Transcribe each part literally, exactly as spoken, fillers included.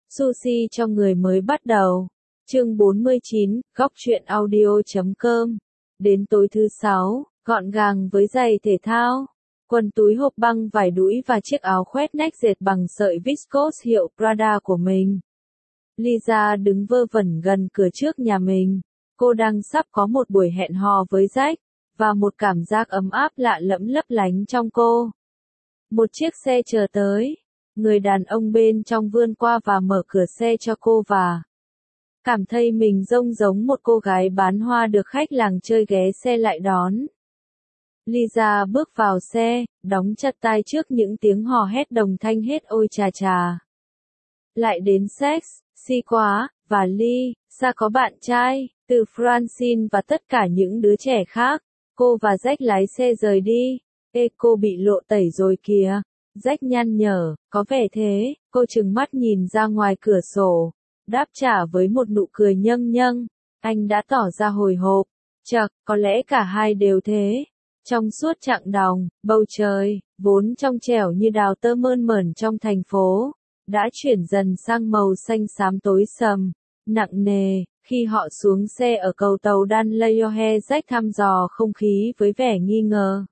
Sushi cho người mới bắt đầu. Chương bốn mươi chín, góc truyện audio chấm com. Đến tối thứ sáu, gọn gàng với giày thể thao, quần túi hộp băng vải đũi và chiếc áo khoét nách dệt bằng sợi viscose hiệu Prada của mình. Lisa đứng vơ vẩn gần cửa trước nhà mình. Cô đang sắp có một buổi hẹn hò với Jack, và một cảm giác ấm áp lạ lẫm lấp lánh trong cô. Một chiếc xe chờ tới. Người đàn ông bên trong vươn qua và mở cửa xe cho cô và cảm thấy mình trông giống một cô gái bán hoa được khách làng chơi ghé xe lại đón. Lisa bước vào xe, đóng chặt tai trước những tiếng hò hét đồng thanh hết ôi chà chà. Lại đến sex, si quá, và Lee, Sa có bạn trai, từ Francine và tất cả những đứa trẻ khác. Cô và Jack lái xe rời đi. Ê, cô bị lộ tẩy rồi kìa. Jack nhăn nhở, có vẻ thế. Cô trừng mắt nhìn ra ngoài cửa sổ, đáp trả với một nụ cười nhâng nhâng. Anh đã tỏ ra hồi hộp. Chậc, có lẽ cả hai đều thế. Trong suốt chặng đòng, bầu trời, vốn trong trẻo như đào tơ mơn mởn trong thành phố, đã chuyển dần sang màu xanh xám tối sầm, nặng nề. Khi họ xuống xe ở cầu tàu Danlayohe, Jack thăm dò không khí với vẻ nghi ngờ.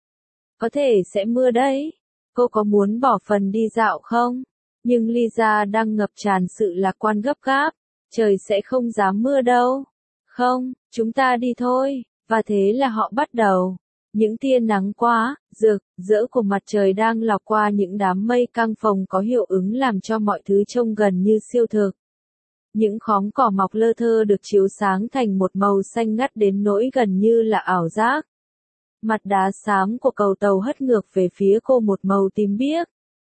Có thể sẽ mưa đấy. Cô có muốn bỏ phần đi dạo không? Nhưng Lisa đang ngập tràn sự lạc quan gấp gáp. Trời sẽ không dám mưa đâu. Không, chúng ta đi thôi. Và thế là họ bắt đầu. Những tia nắng quá, rực, rỡ của mặt trời đang lọc qua những đám mây căng phồng có hiệu ứng làm cho mọi thứ trông gần như siêu thực. Những khóm cỏ mọc lơ thơ được chiếu sáng thành một màu xanh ngắt đến nỗi gần như là ảo giác. Mặt đá xám của cầu tàu hất ngược về phía cô một màu tím biếc.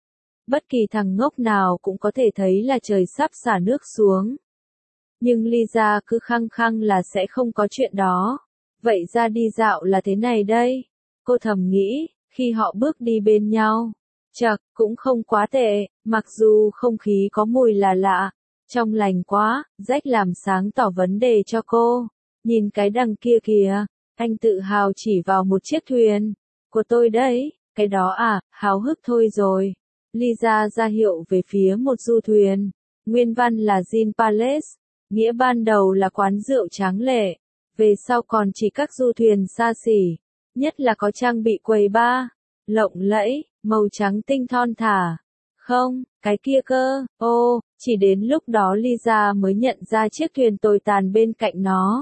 Bất kỳ thằng ngốc nào cũng có thể thấy là trời sắp xả nước xuống. Nhưng Lisa cứ khăng khăng là sẽ không có chuyện đó. Vậy ra đi dạo là thế này đây. Cô thầm nghĩ, khi họ bước đi bên nhau. Chậc, cũng không quá tệ, mặc dù không khí có mùi là lạ. Trong lành quá, Jack làm sáng tỏ vấn đề cho cô. Nhìn cái đằng kia kìa, anh tự hào chỉ vào một chiếc thuyền. Của tôi đấy, cái đó à, háo hức thôi rồi. Lisa ra hiệu về phía một du thuyền. Nguyên văn là Gin Palace, nghĩa ban đầu là quán rượu tráng lệ. Về sau còn chỉ các du thuyền xa xỉ, nhất là có trang bị quầy bar, lộng lẫy, màu trắng tinh thon thả. Không, cái kia cơ, ô, chỉ đến lúc đó Lisa mới nhận ra chiếc thuyền tồi tàn bên cạnh nó.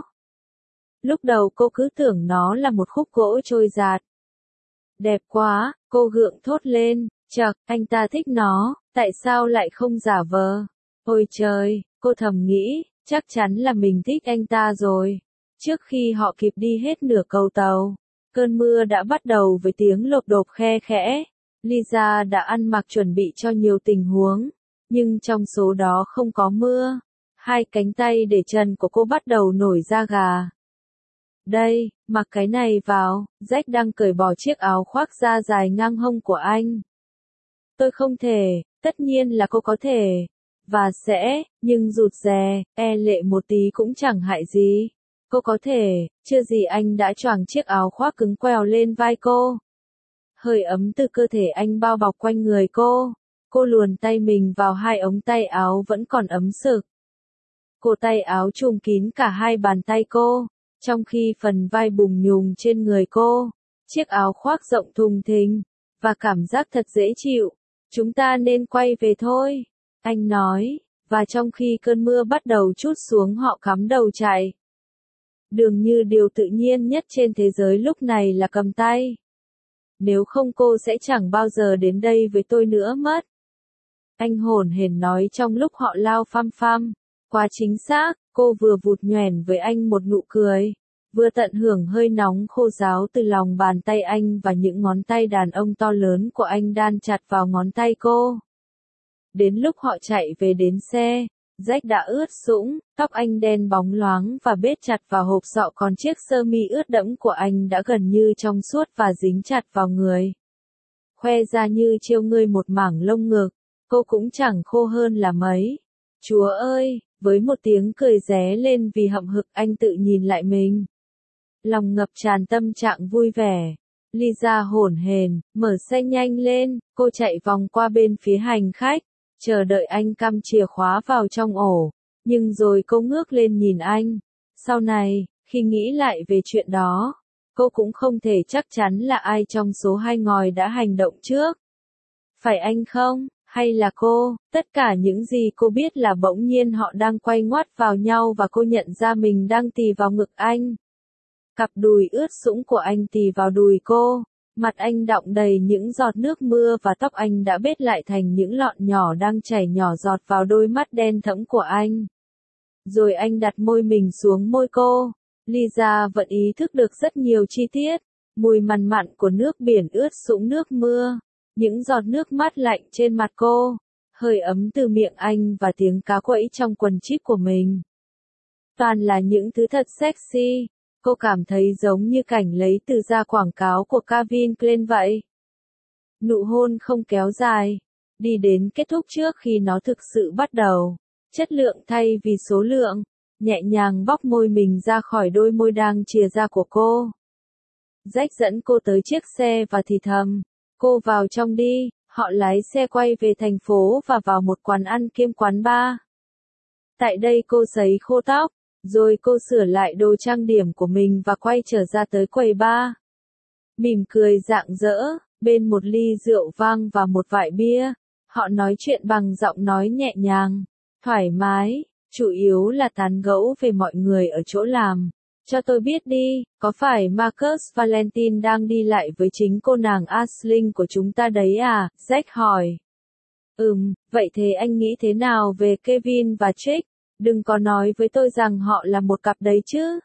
Lúc đầu cô cứ tưởng nó là một khúc gỗ trôi dạt. Đẹp quá, cô gượng thốt lên, chậc, anh ta thích nó, tại sao lại không giả vờ? Ôi trời, cô thầm nghĩ, chắc chắn là mình thích anh ta rồi. Trước khi họ kịp đi hết nửa cầu tàu, cơn mưa đã bắt đầu với tiếng lộp độp khe khẽ. Lisa đã ăn mặc chuẩn bị cho nhiều tình huống, nhưng trong số đó không có mưa. Hai cánh tay để trần của cô bắt đầu nổi da gà. Đây, mặc cái này vào. Jack đang cởi bỏ chiếc áo khoác da dài ngang hông của anh. Tôi không thể, tất nhiên là cô có thể. Và sẽ, nhưng rụt rè, e lệ một tí cũng chẳng hại gì. Cô có thể, chưa gì anh đã choàng chiếc áo khoác cứng quèo lên vai cô. Hơi ấm từ cơ thể anh bao bọc quanh người cô. Cô luồn tay mình vào hai ống tay áo vẫn còn ấm sực. Cổ tay áo trùm kín cả hai bàn tay cô, trong khi phần vai bùng nhùng trên người cô. Chiếc áo khoác rộng thùng thình, và cảm giác thật dễ chịu. Chúng ta nên quay về thôi, anh nói, và trong khi cơn mưa bắt đầu trút xuống họ cắm đầu chạy. Dường như điều tự nhiên nhất trên thế giới lúc này là cầm tay. Nếu không cô sẽ chẳng bao giờ đến đây với tôi nữa mất. Anh hổn hển nói trong lúc họ lao phăm phăm. Quá chính xác, cô vừa vụt nhoẻn với anh một nụ cười, vừa tận hưởng hơi nóng khô ráo từ lòng bàn tay anh và những ngón tay đàn ông to lớn của anh đan chặt vào ngón tay cô. Đến lúc họ chạy về đến xe, Jack đã ướt sũng, tóc anh đen bóng loáng và bết chặt vào hộp sọ, còn chiếc sơ mi ướt đẫm của anh đã gần như trong suốt và dính chặt vào người. Khoe ra như trêu ngươi một mảng lông ngực, cô cũng chẳng khô hơn là mấy. Chúa ơi, với một tiếng cười ré lên vì hậm hực anh tự nhìn lại mình. Lòng ngập tràn tâm trạng vui vẻ. Lisa hổn hển, mở xe nhanh lên, cô chạy vòng qua bên phía hành khách. chờ đợi anh cắm chìa khóa vào trong ổ, nhưng rồi cô ngước lên nhìn anh. Sau này, khi nghĩ lại về chuyện đó, cô cũng không thể chắc chắn là ai trong số hai ngòi đã hành động trước. Phải anh không, hay là cô? Tất cả những gì cô biết là bỗng nhiên họ đang quay ngoắt vào nhau và cô nhận ra mình đang tì vào ngực anh. Cặp đùi ướt sũng của anh tì vào đùi cô, mặt anh đọng đầy những giọt nước mưa và tóc anh đã bết lại thành những lọn nhỏ đang chảy nhỏ giọt vào đôi mắt đen thẫm của anh. Rồi anh đặt môi mình xuống môi cô. Lisa vẫn ý thức được rất nhiều chi tiết, mùi mặn mặn của nước biển ướt sũng nước mưa, những giọt nước mát lạnh trên mặt cô, hơi ấm từ miệng anh và tiếng cá quẫy trong quần jean của mình. Toàn là những thứ thật sexy, cô cảm thấy giống như cảnh lấy từ ra quảng cáo của Calvin Klein vậy. Nụ hôn không kéo dài, đi đến kết thúc trước khi nó thực sự bắt đầu, chất lượng thay vì số lượng. Nhẹ nhàng bóc môi mình ra khỏi đôi môi đang chìa ra của cô. Jack dẫn cô tới chiếc xe và thì thầm, cô vào trong đi. Họ lái xe quay về thành phố và vào một quán ăn kiêm quán bar. Tại đây cô sấy khô tóc, rồi cô sửa lại đồ trang điểm của mình và quay trở ra tới quầy bar. Mỉm cười rạng rỡ, bên một ly rượu vang và một vại bia, họ nói chuyện bằng giọng nói nhẹ nhàng, thoải mái. Chủ yếu là tán gẫu về mọi người ở chỗ làm. Cho tôi biết đi, có phải Marcus Valentine đang đi lại với chính cô nàng Aisling của chúng ta đấy à? Jack hỏi. Ừm, vậy thế anh nghĩ thế nào về Kevin và Jake? Đừng có nói với tôi rằng họ là một cặp đấy chứ.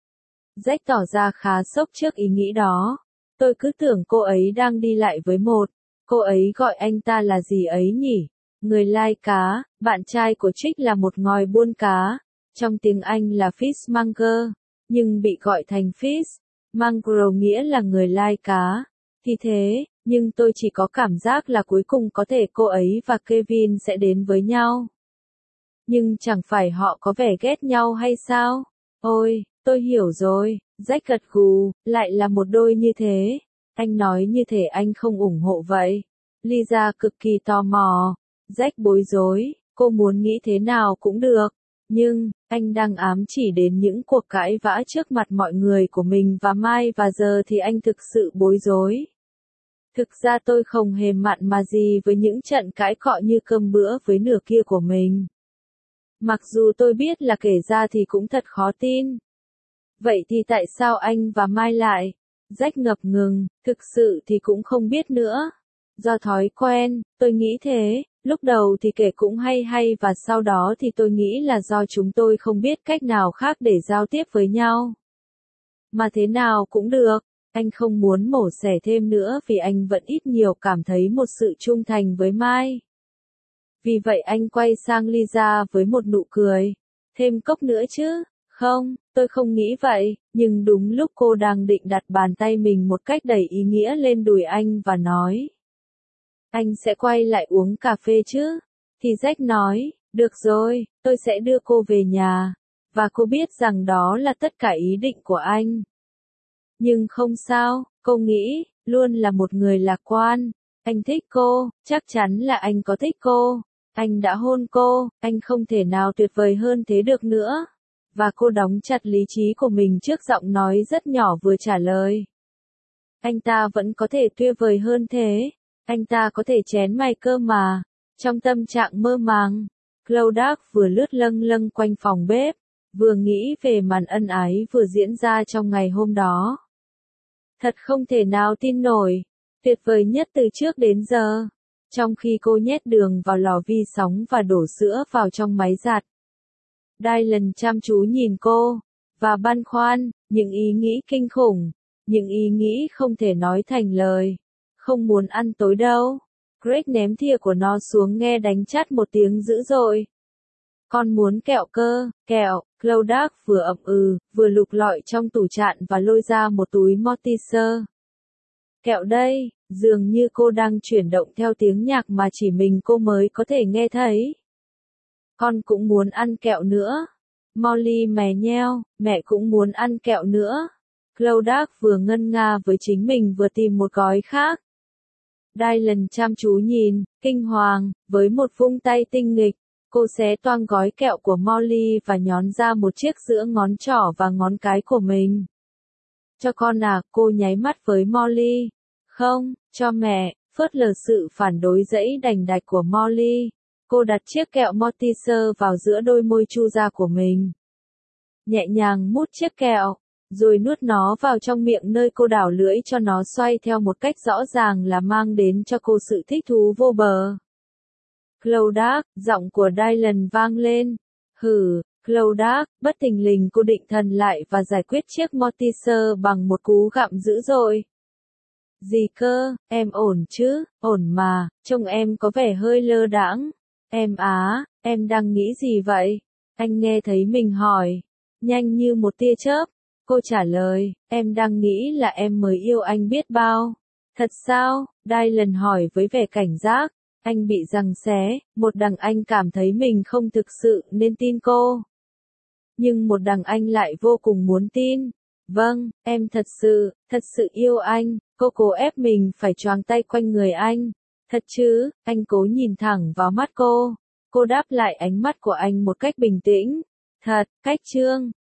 Jack tỏ ra khá sốc trước ý nghĩ đó. Tôi cứ tưởng cô ấy đang đi lại với một. Cô ấy gọi anh ta là gì ấy nhỉ? Người lai cá, bạn trai của Trích là một ngòi buôn cá, trong tiếng Anh là fishmonger, nhưng bị gọi thành fish, mongrel nghĩa là người lai cá. Thì thế, nhưng tôi chỉ có cảm giác là cuối cùng có thể cô ấy và Kevin sẽ đến với nhau. Nhưng chẳng phải họ có vẻ ghét nhau hay sao? Ôi, tôi hiểu rồi, Jack gật gù, lại là một đôi như thế. Anh nói như thể anh không ủng hộ vậy. Lisa cực kỳ tò mò. Jack bối rối, cô muốn nghĩ thế nào cũng được, nhưng, anh đang ám chỉ đến những cuộc cãi vã trước mặt mọi người của mình và Mai và giờ thì anh thực sự bối rối. Thực ra tôi không hề mặn mà gì với những trận cãi cọ như cơm bữa với nửa kia của mình. Mặc dù tôi biết là kể ra thì cũng thật khó tin. Vậy thì tại sao anh và Mai lại? Jack ngập ngừng, thực sự thì cũng không biết nữa. Do thói quen, tôi nghĩ thế. Lúc đầu thì kể cũng hay hay và sau đó thì tôi nghĩ là do chúng tôi không biết cách nào khác để giao tiếp với nhau. Mà thế nào cũng được, anh không muốn mổ xẻ thêm nữa vì anh vẫn ít nhiều cảm thấy một sự trung thành với Mai. Vì vậy anh quay sang Lisa với một nụ cười. Thêm cốc nữa chứ? Không, tôi không nghĩ vậy, nhưng đúng lúc cô đang định đặt bàn tay mình một cách đầy ý nghĩa lên đùi anh và nói. Anh sẽ quay lại uống cà phê chứ? Thì Jack nói, được rồi, tôi sẽ đưa cô về nhà. Và cô biết rằng đó là tất cả ý định của anh. Nhưng không sao, cô nghĩ, luôn là một người lạc quan. Anh thích cô, chắc chắn là anh có thích cô. Anh đã hôn cô, anh không thể nào tuyệt vời hơn thế được nữa. Và cô đóng chặt lý trí của mình trước giọng nói rất nhỏ vừa trả lời. Anh ta vẫn có thể tuyệt vời hơn thế. Anh ta có thể chén mày cơ mà. Trong tâm trạng mơ màng, Claude vừa lướt lâng lâng quanh phòng bếp, vừa nghĩ về màn ân ái vừa diễn ra trong ngày hôm đó. Thật không thể nào tin nổi, tuyệt vời nhất từ trước đến giờ. Trong khi cô nhét đường vào lò vi sóng và đổ sữa vào trong máy giặt. Dylan chăm chú nhìn cô, và băn khoăn, những ý nghĩ kinh khủng, những ý nghĩ không thể nói thành lời. Không muốn ăn tối đâu. Greg ném thìa của nó xuống nghe đánh chát một tiếng dữ dội. Con muốn kẹo cơ, kẹo, Claude vừa ậm ừ, vừa lục lọi trong tủ chạn và lôi ra một túi Mortiser. Kẹo đây, dường như cô đang chuyển động theo tiếng nhạc mà chỉ mình cô mới có thể nghe thấy. Con cũng muốn ăn kẹo nữa. Molly mè nheo, mẹ cũng muốn ăn kẹo nữa. Claude vừa ngân nga với chính mình vừa tìm một gói khác. Dylan chăm chú nhìn, kinh hoàng, với một vung tay tinh nghịch, cô xé toang gói kẹo của Molly và nhón ra một chiếc giữa ngón trỏ và ngón cái của mình. Cho con à, cô nháy mắt với Molly. Không, cho mẹ, phớt lờ sự phản đối dẫy đành đạch của Molly. Cô đặt chiếc kẹo Malteser vào giữa đôi môi chu ra của mình. Nhẹ nhàng mút chiếc kẹo, rồi nuốt nó vào trong miệng nơi cô đảo lưỡi cho nó xoay theo một cách rõ ràng là mang đến cho cô sự thích thú vô bờ. Clodagh, giọng của Dylan vang lên. Hử, Clodagh, bất thình lình cô định thần lại và giải quyết chiếc Malteser bằng một cú gặm dữ dội. Gì cơ, em ổn chứ, ổn mà, trông em có vẻ hơi lơ đãng. Em á, em đang nghĩ gì vậy? Anh nghe thấy mình hỏi. Nhanh như một tia chớp, cô trả lời, em đang nghĩ là em mới yêu anh biết bao. Thật sao? Dylan hỏi với vẻ cảnh giác. Anh bị giằng xé, một đằng anh cảm thấy mình không thực sự nên tin cô. Nhưng một đằng anh lại vô cùng muốn tin. Vâng, em thật sự, thật sự yêu anh, cô cố ép mình phải choàng tay quanh người anh. Thật chứ, anh cố nhìn thẳng vào mắt cô. Cô đáp lại ánh mắt của anh một cách bình tĩnh. Thật, cách chương.